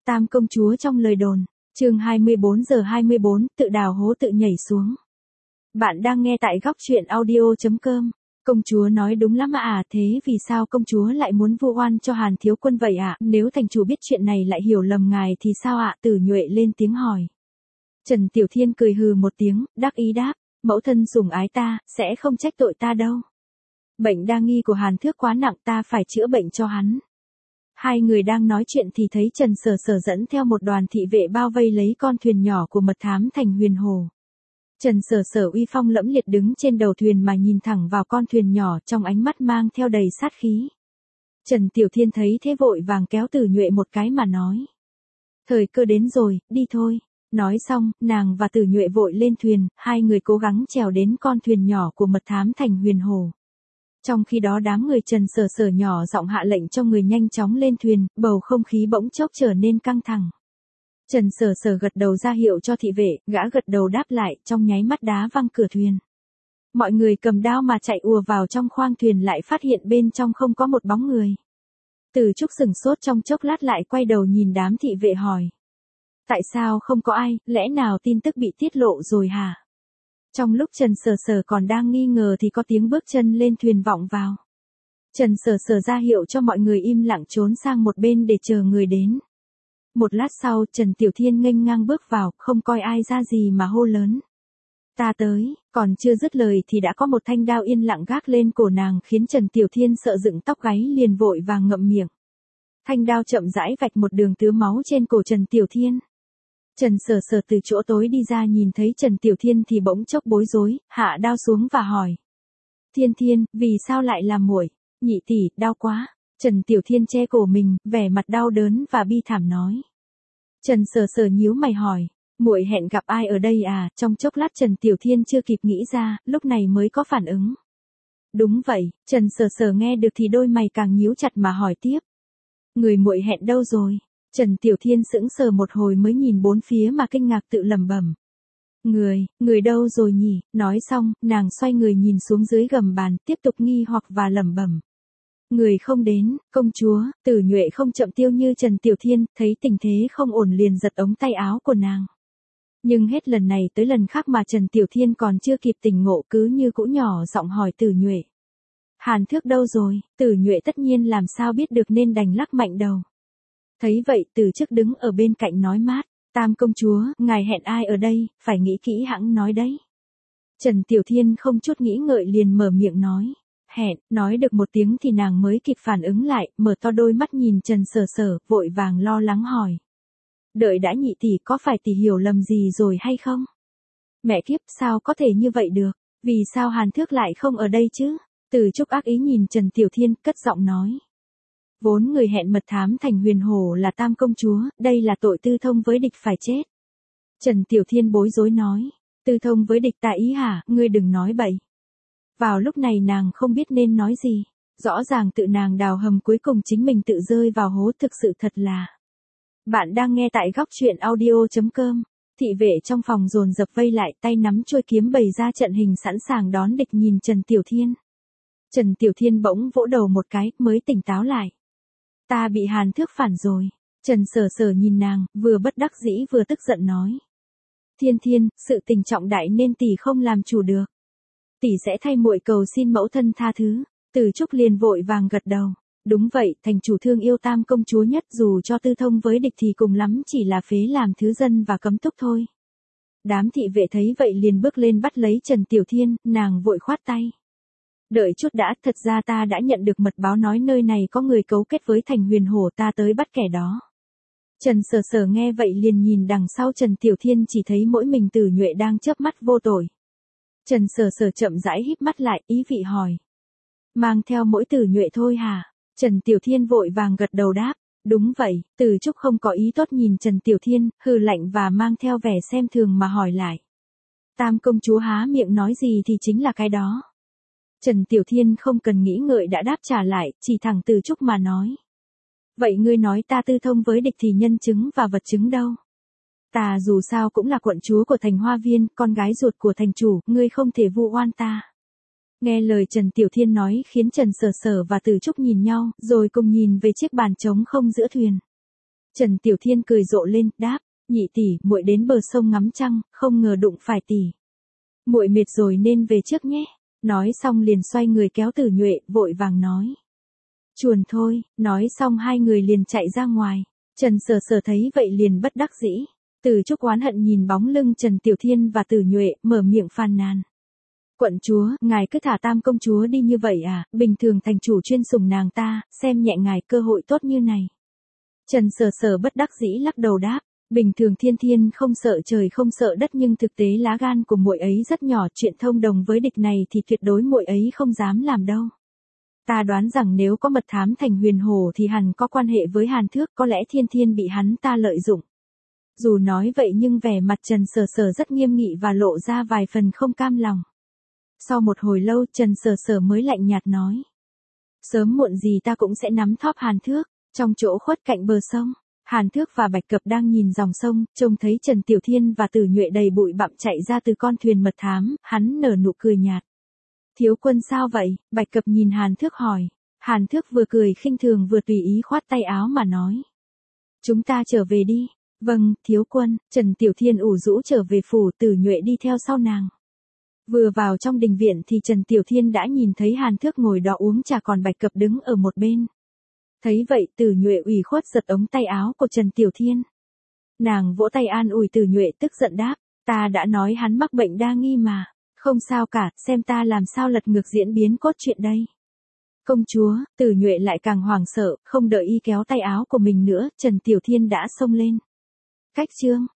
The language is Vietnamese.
Tam công chúa trong lời đồn, chương 24:24, tự đào hố tự nhảy xuống. Bạn đang nghe tại góc truyện audio.com. Công chúa nói đúng lắm à, thế vì sao công chúa lại muốn vu oan cho Hàn thiếu quân vậy ạ? Nếu thành chủ biết chuyện này lại hiểu lầm ngài thì sao ạ? Tử Nhuệ lên tiếng hỏi. Trần Tiểu Thiên cười hừ một tiếng, đắc ý đáp, mẫu thân sủng ái ta, sẽ không trách tội ta đâu. Bệnh đa nghi của Hàn Thước quá nặng, ta phải chữa bệnh cho hắn. Hai người đang nói chuyện thì thấy Trần Sở Sở dẫn theo một đoàn thị vệ bao vây lấy con thuyền nhỏ của mật thám Thành Huyền Hồ. Trần Sở Sở uy phong lẫm liệt đứng trên đầu thuyền mà nhìn thẳng vào con thuyền nhỏ, trong ánh mắt mang theo đầy sát khí. Trần Tiểu Thiên thấy thế vội vàng kéo Tử Nhuệ một cái mà nói. Thời cơ đến rồi, đi thôi. Nói xong, nàng và Tử Nhuệ vội lên thuyền, hai người cố gắng trèo đến con thuyền nhỏ của mật thám Thành Huyền Hồ. Trong khi đó đám người Trần Sở Sở nhỏ giọng hạ lệnh cho người nhanh chóng lên thuyền, bầu không khí bỗng chốc trở nên căng thẳng. Trần Sở Sở gật đầu ra hiệu cho thị vệ, gã gật đầu đáp lại, trong nháy mắt đá văng cửa thuyền. Mọi người cầm đao mà chạy ùa vào trong khoang thuyền lại phát hiện bên trong không có một bóng người. Từ Trúc sửng sốt trong chốc lát lại quay đầu nhìn đám thị vệ hỏi. Tại sao không có ai, lẽ nào tin tức bị tiết lộ rồi hả? Trong lúc Trần Sở Sở còn đang nghi ngờ thì có tiếng bước chân lên thuyền vọng vào. Trần Sở Sở ra hiệu cho mọi người im lặng trốn sang một bên để chờ người đến. Một lát sau, Trần Tiểu Thiên nghênh ngang bước vào, không coi ai ra gì mà hô lớn. Ta tới, còn chưa dứt lời thì đã có một thanh đao yên lặng gác lên cổ nàng khiến Trần Tiểu Thiên sợ dựng tóc gáy liền vội vàng ngậm miệng. Thanh đao chậm rãi vạch một đường tứa máu trên cổ Trần Tiểu Thiên. Trần Sở Sở từ chỗ tối đi ra nhìn thấy Trần Tiểu Thiên thì bỗng chốc bối rối, hạ đao xuống và hỏi. Thiên Thiên, vì sao lại làm muội? Nhị tỷ, đau quá. Trần Tiểu Thiên che cổ mình, vẻ mặt đau đớn và bi thảm nói. Trần Sở Sở nhíu mày hỏi, muội hẹn gặp ai ở đây à? Trong chốc lát Trần Tiểu Thiên chưa kịp nghĩ ra, lúc này mới có phản ứng. Đúng vậy, Trần Sở Sở nghe được thì đôi mày càng nhíu chặt mà hỏi tiếp. Người muội hẹn đâu rồi? Trần Tiểu Thiên sững sờ một hồi mới nhìn bốn phía mà kinh ngạc tự lẩm bẩm. Người đâu rồi nhỉ? Nói xong, nàng xoay người nhìn xuống dưới gầm bàn, tiếp tục nghi hoặc và lẩm bẩm. Người không đến, công chúa. Tử Nhuệ không chậm tiêu như Trần Tiểu Thiên, thấy tình thế không ổn liền giật ống tay áo của nàng. Nhưng hết lần này tới lần khác mà Trần Tiểu Thiên còn chưa kịp tỉnh ngộ cứ như cũ nhỏ giọng hỏi Tử Nhuệ. Hàn Thước đâu rồi? Tử Nhuệ tất nhiên làm sao biết được nên đành lắc mạnh đầu. Thấy vậy Từ Chức đứng ở bên cạnh nói mát, Tam công chúa, ngài hẹn ai ở đây, phải nghĩ kỹ hẵng nói đấy. Trần Tiểu Thiên không chút nghĩ ngợi liền mở miệng nói, hẹn, nói được một tiếng thì nàng mới kịp phản ứng lại, mở to đôi mắt nhìn Trần Sở Sở, vội vàng lo lắng hỏi. Đợi đã nhị tỷ, có phải tỷ hiểu lầm gì rồi hay không? Mẹ kiếp, sao có thể như vậy được, vì sao Hàn Thước lại không ở đây chứ? Từ Trúc ác ý nhìn Trần Tiểu Thiên, cất giọng nói. Vốn người hẹn mật thám Thành Huyền Hồ là Tam công chúa, đây là tội tư thông với địch phải chết. Trần Tiểu Thiên bối rối nói, tư thông với địch ta ý hả, ngươi đừng nói bậy. Vào lúc này nàng không biết nên nói gì, rõ ràng tự nàng đào hầm cuối cùng chính mình tự rơi vào hố, thực sự thật là. Bạn đang nghe tại góc truyện audio.com, thị vệ trong phòng dồn dập vây lại tay nắm chuôi kiếm bày ra trận hình sẵn sàng đón địch nhìn Trần Tiểu Thiên. Trần Tiểu Thiên bỗng vỗ đầu một cái mới tỉnh táo lại. Ta bị Hàn Thước phản rồi. Trần Sở Sở nhìn nàng, vừa bất đắc dĩ vừa tức giận nói. Thiên Thiên, sự tình trọng đại nên tỷ không làm chủ được. Tỷ sẽ thay muội cầu xin mẫu thân tha thứ. Từ Trúc liền vội vàng gật đầu. Đúng vậy, thành chủ thương yêu Tam công chúa nhất, dù cho tư thông với địch thì cùng lắm chỉ là phế làm thứ dân và cấm túc thôi. Đám thị vệ thấy vậy liền bước lên bắt lấy Trần Tiểu Thiên, nàng vội khoát tay. Đợi chút đã, thật ra ta đã nhận được mật báo nói nơi này có người cấu kết với Thành Huyền Hồ, ta tới bắt kẻ đó. Trần Sở Sở nghe vậy liền nhìn đằng sau Trần Tiểu Thiên, chỉ thấy mỗi mình Tử Nhuệ đang chớp mắt vô tội. Trần Sở Sở chậm rãi híp mắt lại, ý vị hỏi. Mang theo mỗi Tử Nhuệ thôi hả? Trần Tiểu Thiên vội vàng gật đầu đáp. Đúng vậy. Từ Trúc không có ý tốt nhìn Trần Tiểu Thiên, hừ lạnh và mang theo vẻ xem thường mà hỏi lại. Tam công chúa há miệng nói gì thì chính là cái đó. Trần Tiểu Thiên không cần nghĩ ngợi đã đáp trả lại, chỉ thẳng Từ Trúc mà nói. Vậy ngươi nói ta tư thông với địch thì nhân chứng và vật chứng đâu? Ta dù sao cũng là quận chúa của thành Hoa Viên, con gái ruột của thành chủ, ngươi không thể vu oan ta. Nghe lời Trần Tiểu Thiên nói khiến Trần Sở Sở và Từ Trúc nhìn nhau, rồi cùng nhìn về chiếc bàn trống không giữa thuyền. Trần Tiểu Thiên cười rộ lên, đáp, nhị tỷ, muội đến bờ sông ngắm trăng, không ngờ đụng phải tỷ. Muội mệt rồi nên về trước nhé. Nói xong liền xoay người kéo Tử Nhuệ, vội vàng nói. Chuồn thôi, nói xong hai người liền chạy ra ngoài. Trần Sở Sở thấy vậy liền bất đắc dĩ. Từ Trúc oán hận nhìn bóng lưng Trần Tiểu Thiên và Tử Nhuệ, mở miệng phàn nàn. Quận chúa, ngài cứ thả Tam công chúa đi như vậy à, bình thường thành chủ chuyên sủng nàng ta, xem nhẹ ngài cơ hội tốt như này. Trần Sở Sở bất đắc dĩ lắc đầu đáp, bình thường Thiên Thiên không sợ trời không sợ đất nhưng thực tế lá gan của muội ấy rất nhỏ, chuyện thông đồng với địch này thì tuyệt đối muội ấy không dám làm đâu. Ta đoán rằng nếu có mật thám thành Huyền Hồ thì hẳn có quan hệ với Hàn Thước, có lẽ Thiên Thiên bị hắn ta lợi dụng. Dù nói vậy nhưng vẻ mặt Trần Sở Sở rất nghiêm nghị và lộ ra vài phần không cam lòng. Sau một hồi lâu Trần Sở Sở mới lạnh nhạt nói. Sớm muộn gì ta cũng sẽ nắm thóp Hàn Thước. Trong chỗ khuất cạnh bờ sông, Hàn Thước và Bạch Cập đang nhìn dòng sông, trông thấy Trần Tiểu Thiên và Tử Nhuệ đầy bụi bặm chạy ra từ con thuyền mật thám, hắn nở nụ cười nhạt. Thiếu quân sao vậy? Bạch Cập nhìn Hàn Thước hỏi. Hàn Thước vừa cười khinh thường vừa tùy ý khoát tay áo mà nói. Chúng ta trở về đi. Vâng, thiếu quân. Trần Tiểu Thiên ủ rũ trở về phủ, Tử Nhuệ đi theo sau nàng. Vừa vào trong đình viện thì Trần Tiểu Thiên đã nhìn thấy Hàn Thước ngồi đó uống trà còn Bạch Cập đứng ở một bên. Thấy vậy Tử Nhuệ ủy khuất giật ống tay áo của Trần Tiểu Thiên. Nàng vỗ tay an ủi Tử Nhuệ tức giận đáp, ta đã nói hắn mắc bệnh đa nghi mà, không sao cả, xem ta làm sao lật ngược diễn biến cốt truyện đây. Công chúa, Tử Nhuệ lại càng hoảng sợ, không đợi y kéo tay áo của mình nữa, Trần Tiểu Thiên đã xông lên. Cách chương